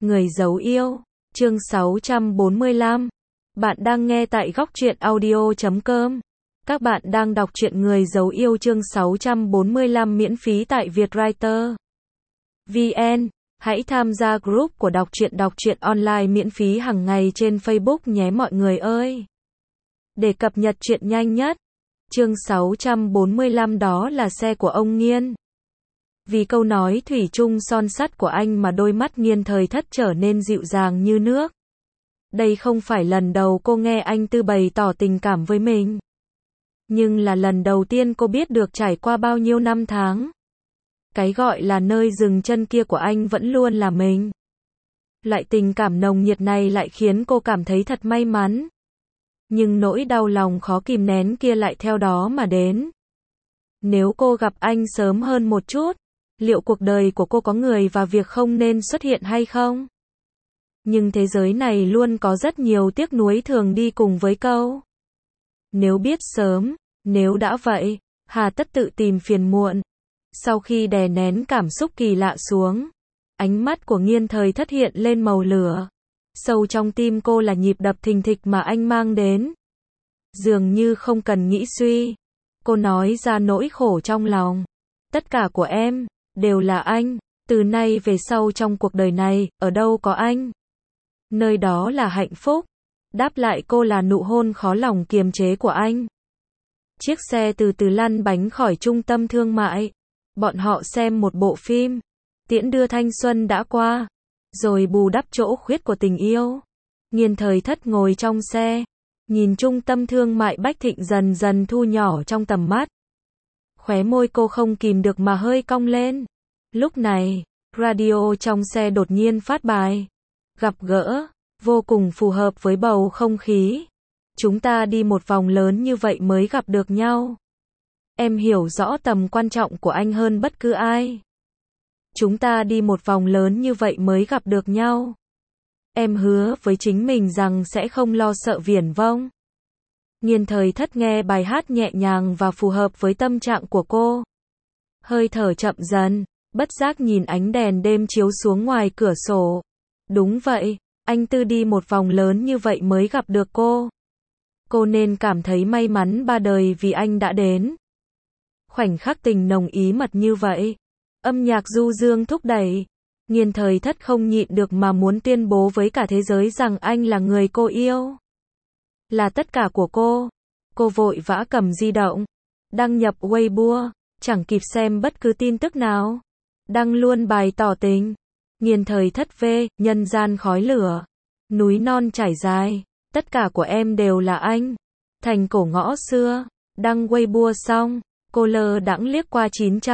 Người giấu yêu, chương 645. Bạn đang nghe tại góc truyện audio.com. Các bạn đang đọc truyện Người giấu yêu chương 645 miễn phí tại Vietwriter VN. Hãy tham gia group của đọc truyện online miễn phí hàng ngày trên Facebook nhé mọi người ơi. Để cập nhật truyện nhanh nhất. Chương 645 đó là xe của ông Nghiên. Vì câu nói thủy chung son sắt của anh mà đôi mắt Nghiên Thời Thất trở nên dịu dàng như nước. Đây không phải lần đầu cô nghe anh Tư bày tỏ tình cảm với mình. Nhưng là lần đầu tiên cô biết được trải qua bao nhiêu năm tháng. Cái gọi là nơi dừng chân kia của anh vẫn luôn là mình. Loại tình cảm nồng nhiệt này lại khiến cô cảm thấy thật may mắn. Nhưng nỗi đau lòng khó kìm nén kia lại theo đó mà đến. Nếu cô gặp anh sớm hơn một chút, liệu cuộc đời của cô có người và việc không nên xuất hiện hay không? Nhưng thế giới này luôn có rất nhiều tiếc nuối thường đi cùng với câu. Nếu biết sớm, nếu đã vậy, hà tất tự tìm phiền muộn. Sau khi đè nén cảm xúc kỳ lạ xuống, ánh mắt của Nghiên Thời Thất hiện lên màu lửa. Sâu trong tim cô là nhịp đập thình thịch mà anh mang đến. Dường như không cần nghĩ suy, cô nói ra nỗi khổ trong lòng. Tất cả của em đều là anh, từ nay về sau trong cuộc đời này, ở đâu có anh, nơi đó là hạnh phúc. Đáp lại cô là nụ hôn khó lòng kiềm chế của anh. Chiếc xe từ từ lăn bánh khỏi trung tâm thương mại. Bọn họ xem một bộ phim, tiễn đưa thanh xuân đã qua, rồi bù đắp chỗ khuyết của tình yêu. Nghiên Thời Thất ngồi trong xe, nhìn trung tâm thương mại Bách Thịnh dần dần thu nhỏ trong tầm mắt. Khóe môi cô không kìm được mà hơi cong lên. Lúc này, radio trong xe đột nhiên phát bài. Gặp gỡ, vô cùng phù hợp với bầu không khí. Chúng ta đi một vòng lớn như vậy mới gặp được nhau. Em hiểu rõ tầm quan trọng của anh hơn bất cứ ai. Chúng ta đi một vòng lớn như vậy mới gặp được nhau. Em hứa với chính mình rằng sẽ không lo sợ viển vông. Nghiên Thời Thất nghe bài hát nhẹ nhàng và phù hợp với tâm trạng của cô. Hơi thở chậm dần, bất giác nhìn ánh đèn đêm chiếu xuống ngoài cửa sổ. Đúng vậy, anh Tư đi một vòng lớn như vậy mới gặp được cô. Cô nên cảm thấy may mắn ba đời vì anh đã đến. Khoảnh khắc tình nồng ý mật như vậy, âm nhạc du dương thúc đẩy. Nghiên Thời Thất không nhịn được mà muốn tuyên bố với cả thế giới rằng anh là người cô yêu. Là tất cả của cô. Cô vội vã cầm di động, đăng nhập Weibo, chẳng kịp xem bất cứ tin tức nào. Đăng luôn bài tỏ tình. Nghiên Thời Thất về, nhân gian khói lửa, núi non trải dài, tất cả của em đều là anh. Thành cổ ngõ xưa. Đăng Weibo xong, cô lơ đãng liếc qua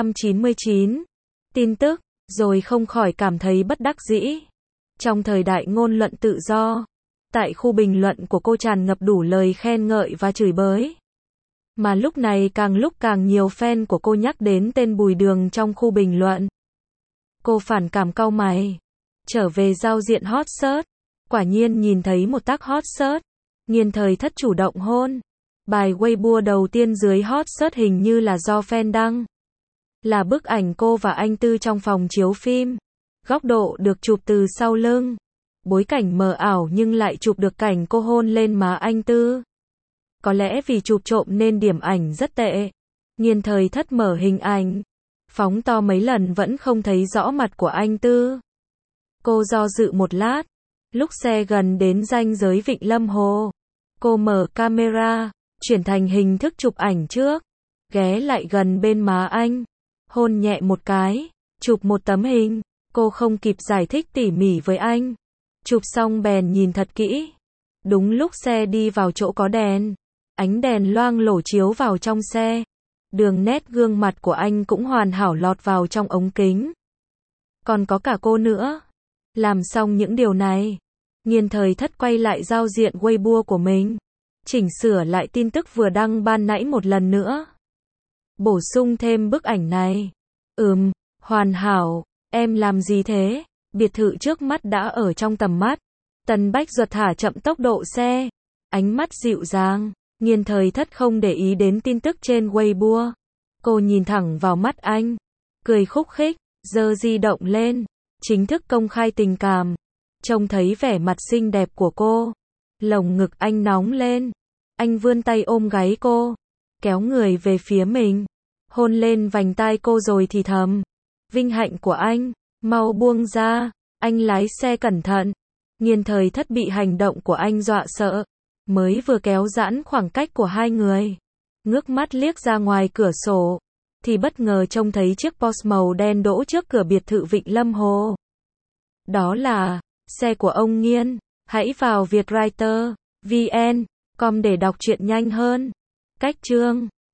999 tin tức, rồi không khỏi cảm thấy bất đắc dĩ. Trong thời đại ngôn luận tự do, tại khu bình luận của cô tràn ngập đủ lời khen ngợi và chửi bới. Mà lúc này lúc càng nhiều fan của cô nhắc đến tên Bùi Đường trong khu bình luận. Cô phản cảm cau mày, trở về giao diện hot search, quả nhiên nhìn thấy một tác hot search. Nghiên Thời Thất chủ động hôn. Bài Weibo đầu tiên dưới hot search hình như là do fan đăng. Là bức ảnh cô và anh Tư trong phòng chiếu phim. Góc độ được chụp từ sau lưng. Bối cảnh mờ ảo nhưng lại chụp được cảnh cô hôn lên má anh Tư. Có lẽ vì chụp trộm nên điểm ảnh rất tệ. Nghiên Thời Thất mở hình ảnh, phóng to mấy lần vẫn không thấy rõ mặt của anh Tư. Cô do dự một lát. Lúc xe gần đến ranh giới Vịnh Lâm Hồ, cô mở camera, chuyển thành hình thức chụp ảnh trước. Ghé lại gần bên má anh, hôn nhẹ một cái, chụp một tấm hình. Cô không kịp giải thích tỉ mỉ với anh. Chụp xong bèn nhìn thật kỹ. Đúng lúc xe đi vào chỗ có đèn, ánh đèn loang lổ chiếu vào trong xe. Đường nét gương mặt của anh cũng hoàn hảo lọt vào trong ống kính. Còn có cả cô nữa. Làm xong những điều này, Nghiên Thời Thất quay lại giao diện Weibo của mình, chỉnh sửa lại tin tức vừa đăng ban nãy một lần nữa. Bổ sung thêm bức ảnh này. Hoàn hảo, em làm gì thế? Biệt thự trước mắt đã ở trong tầm mắt. Tần Bách Duật thả chậm tốc độ xe, ánh mắt dịu dàng. Nghiên Thời Thất không để ý đến tin tức trên Weibo. Cô nhìn thẳng vào mắt anh, cười khúc khích, giơ di động lên, chính thức công khai tình cảm. Trông thấy vẻ mặt xinh đẹp của cô, lồng ngực anh nóng lên. Anh vươn tay ôm gáy cô, kéo người về phía mình, hôn lên vành tai cô rồi thì thầm. Vinh hạnh của anh, mau buông ra. Anh lái xe cẩn thận. Nghiên Thời Thất bị hành động của anh dọa sợ. Mới vừa kéo giãn khoảng cách của hai người, ngước mắt liếc ra ngoài cửa sổ, thì bất ngờ trông thấy chiếc Porsche màu đen đỗ trước cửa biệt thự Vịnh Lâm Hồ. Đó là xe của ông Nghiên. Hãy vào vietwriter.vn.com để đọc truyện nhanh hơn. Cách chương